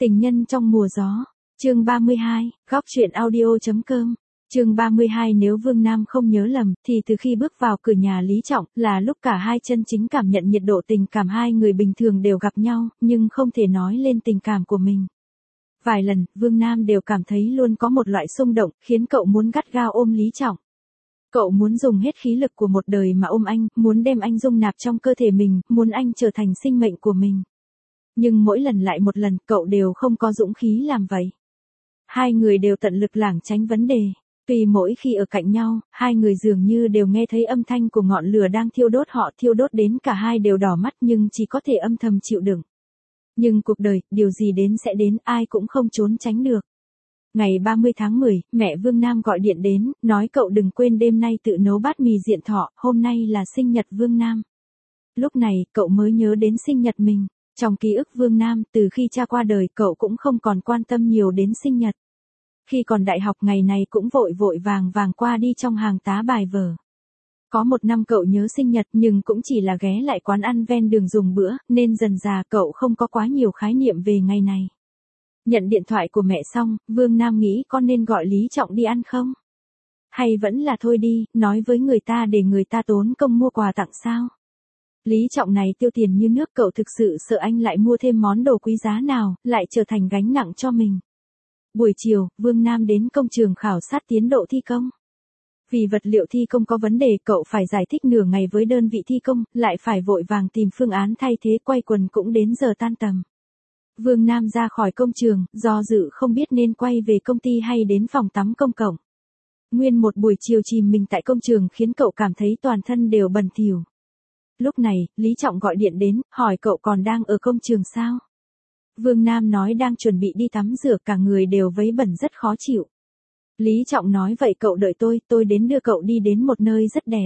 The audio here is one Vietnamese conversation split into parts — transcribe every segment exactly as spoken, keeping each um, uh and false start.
Tình nhân trong mùa gió, chương ba mươi hai, góc truyện audio.com, chương ba mươi hai. Nếu Vương Nam không nhớ lầm, thì từ khi bước vào cửa nhà Lý Trọng, là lúc cả hai chân chính cảm nhận nhiệt độ tình cảm. Hai người bình thường đều gặp nhau, nhưng không thể nói lên tình cảm của mình. Vài lần, Vương Nam đều cảm thấy luôn có một loại xung động, khiến cậu muốn gắt gao ôm Lý Trọng. Cậu muốn dùng hết khí lực của một đời mà ôm anh, muốn đem anh dung nạp trong cơ thể mình, muốn anh trở thành sinh mệnh của mình. Nhưng mỗi lần lại một lần, cậu đều không có dũng khí làm vậy. Hai người đều tận lực lảng tránh vấn đề. Vì mỗi khi ở cạnh nhau, hai người dường như đều nghe thấy âm thanh của ngọn lửa đang thiêu đốt họ, thiêu đốt đến cả hai đều đỏ mắt nhưng chỉ có thể âm thầm chịu đựng. Nhưng cuộc đời, điều gì đến sẽ đến, ai cũng không trốn tránh được. Ngày ba mươi tháng mười, mẹ Vương Nam gọi điện đến, nói cậu đừng quên đêm nay tự nấu bát mì diện thọ, hôm nay là sinh nhật Vương Nam. Lúc này, cậu mới nhớ đến sinh nhật mình. Trong ký ức Vương Nam, từ khi cha qua đời, cậu cũng không còn quan tâm nhiều đến sinh nhật. Khi còn đại học ngày này cũng vội vội vàng vàng qua đi trong hàng tá bài vở. Có một năm cậu nhớ sinh nhật nhưng cũng chỉ là ghé lại quán ăn ven đường dùng bữa, nên dần dà cậu không có quá nhiều khái niệm về ngày này. Nhận điện thoại của mẹ xong, Vương Nam nghĩ con nên gọi Lý Trọng đi ăn không? Hay vẫn là thôi đi, nói với người ta để người ta tốn công mua quà tặng sao? Lý Trọng này tiêu tiền như nước, cậu thực sự sợ anh lại mua thêm món đồ quý giá nào, lại trở thành gánh nặng cho mình. Buổi chiều, Vương Nam đến công trường khảo sát tiến độ thi công. Vì vật liệu thi công có vấn đề, cậu phải giải thích nửa ngày với đơn vị thi công, lại phải vội vàng tìm phương án thay thế, quay quần cũng đến giờ tan tầm. Vương Nam ra khỏi công trường, do dự không biết nên quay về công ty hay đến phòng tắm công cộng. Nguyên một buổi chiều chìm mình tại công trường khiến cậu cảm thấy toàn thân đều bẩn thỉu. Lúc này, Lý Trọng gọi điện đến, hỏi cậu còn đang ở công trường sao? Vương Nam nói đang chuẩn bị đi tắm rửa, cả người đều vấy bẩn rất khó chịu. Lý Trọng nói vậy cậu đợi tôi, tôi đến đưa cậu đi đến một nơi rất đẹp.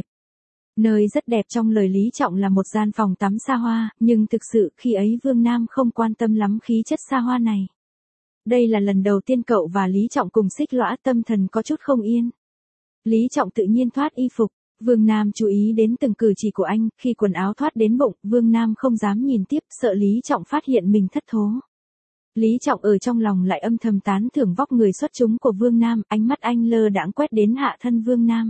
Nơi rất đẹp trong lời Lý Trọng là một gian phòng tắm xa hoa, nhưng thực sự khi ấy Vương Nam không quan tâm lắm khí chất xa hoa này. Đây là lần đầu tiên cậu và Lý Trọng cùng xích lõa, tâm thần có chút không yên. Lý Trọng tự nhiên thoát y phục. Vương Nam chú ý đến từng cử chỉ của anh, khi quần áo thoát đến bụng, Vương Nam không dám nhìn tiếp, sợ Lý Trọng phát hiện mình thất thố. Lý Trọng ở trong lòng lại âm thầm tán thưởng vóc người xuất chúng của Vương Nam, ánh mắt anh lơ đãng quét đến hạ thân Vương Nam.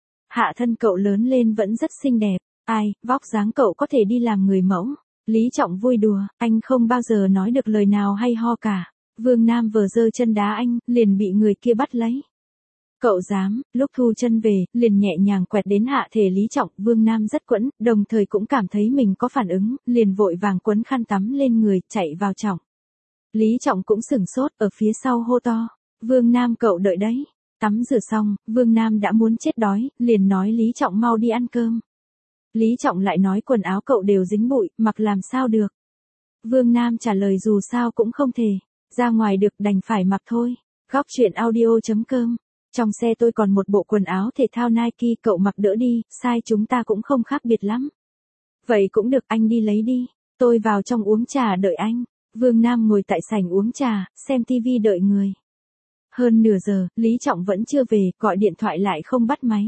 Hạ thân cậu lớn lên vẫn rất xinh đẹp, ai, vóc dáng cậu có thể đi làm người mẫu. Lý Trọng vui đùa, anh không bao giờ nói được lời nào hay ho cả. Vương Nam vừa giơ chân đá anh, liền bị người kia bắt lấy. Cậu dám, lúc thu chân về, liền nhẹ nhàng quẹt đến hạ thể Lý Trọng, Vương Nam rất quẫn, đồng thời cũng cảm thấy mình có phản ứng, liền vội vàng quấn khăn tắm lên người, chạy vào Trọng. Lý Trọng cũng sửng sốt, ở phía sau hô to, Vương Nam cậu đợi đấy. Tắm rửa xong, Vương Nam đã muốn chết đói, liền nói Lý Trọng mau đi ăn cơm. Lý Trọng lại nói quần áo cậu đều dính bụi, mặc làm sao được. Vương Nam trả lời dù sao cũng không thể, ra ngoài được đành phải mặc thôi. Góc truyện audio.com. Trong xe tôi còn một bộ quần áo thể thao Nike, cậu mặc đỡ đi, size chúng ta cũng không khác biệt lắm. Vậy cũng được, anh đi lấy đi, tôi vào trong uống trà đợi anh. Vương Nam ngồi tại sảnh uống trà, xem tivi đợi người. Hơn nửa giờ, Lý Trọng vẫn chưa về, gọi điện thoại lại không bắt máy.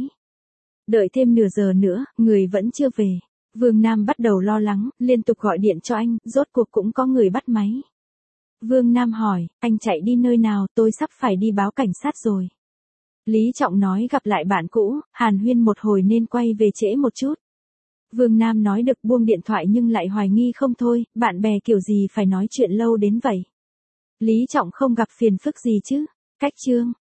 Đợi thêm nửa giờ nữa, người vẫn chưa về. Vương Nam bắt đầu lo lắng, liên tục gọi điện cho anh, rốt cuộc cũng có người bắt máy. Vương Nam hỏi, anh chạy đi nơi nào, tôi sắp phải đi báo cảnh sát rồi. Lý Trọng nói gặp lại bạn cũ, hàn huyên một hồi nên quay về trễ một chút. Vương Nam nói được buông điện thoại nhưng lại hoài nghi không thôi, bạn bè kiểu gì phải nói chuyện lâu đến vậy. Lý Trọng không gặp phiền phức gì chứ? Cách chương.